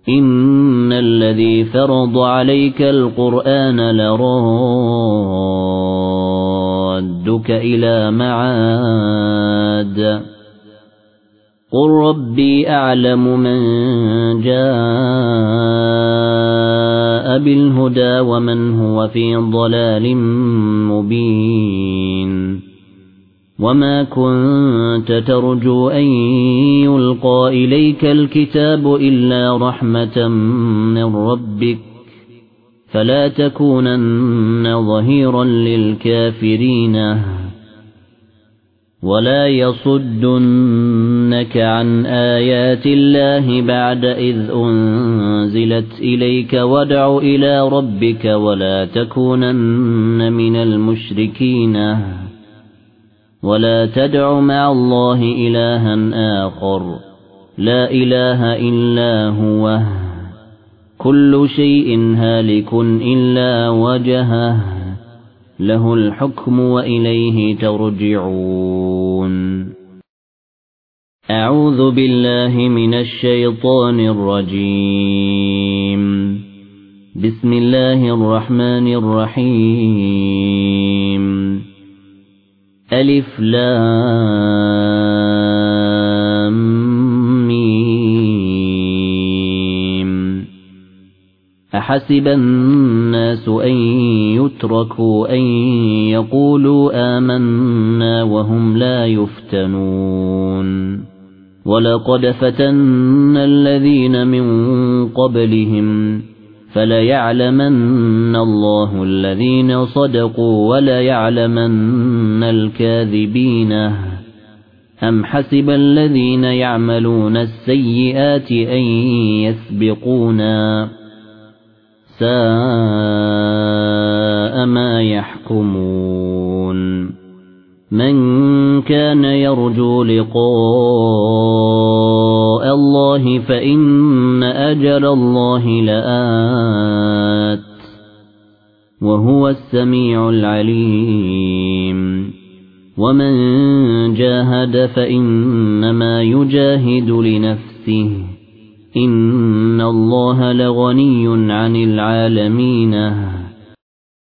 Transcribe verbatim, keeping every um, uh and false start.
إن الذي فرض عليك القرآن لرادك إلى معاد قل ربي أعلم من جاء بالهدى ومن هو في ضلال مبين وما كنت ترجو أن يلقى إليك الكتاب إلا رحمة من ربك فلا تكونن ظهيرا للكافرين ولا يصدنك عن آيات الله بعد إذ أنزلت إليك وادع إلى ربك ولا تكونن من المشركين ولا تدع مع الله إلها آخر لا إله إلا هو كل شيء هالك إلا وجهه له الحكم وإليه ترجعون أعوذ بالله من الشيطان الرجيم بسم الله الرحمن الرحيم ألف لام ميم أحسب الناس أن يتركوا أن يقولوا آمنا وهم لا يفتنون ولقد فتنا الذين من قبلهم فليعلمن الله الذين صدقوا وليعلمن الكاذبين أم حسب الذين يعملون السيئات أن يسبقونا ساء ما يحكمون من كان يرجو لقاء الله فإن أجل الله لآت وهو السميع العليم ومن جاهد فإنما يجاهد لنفسه إن الله لغني عن العالمين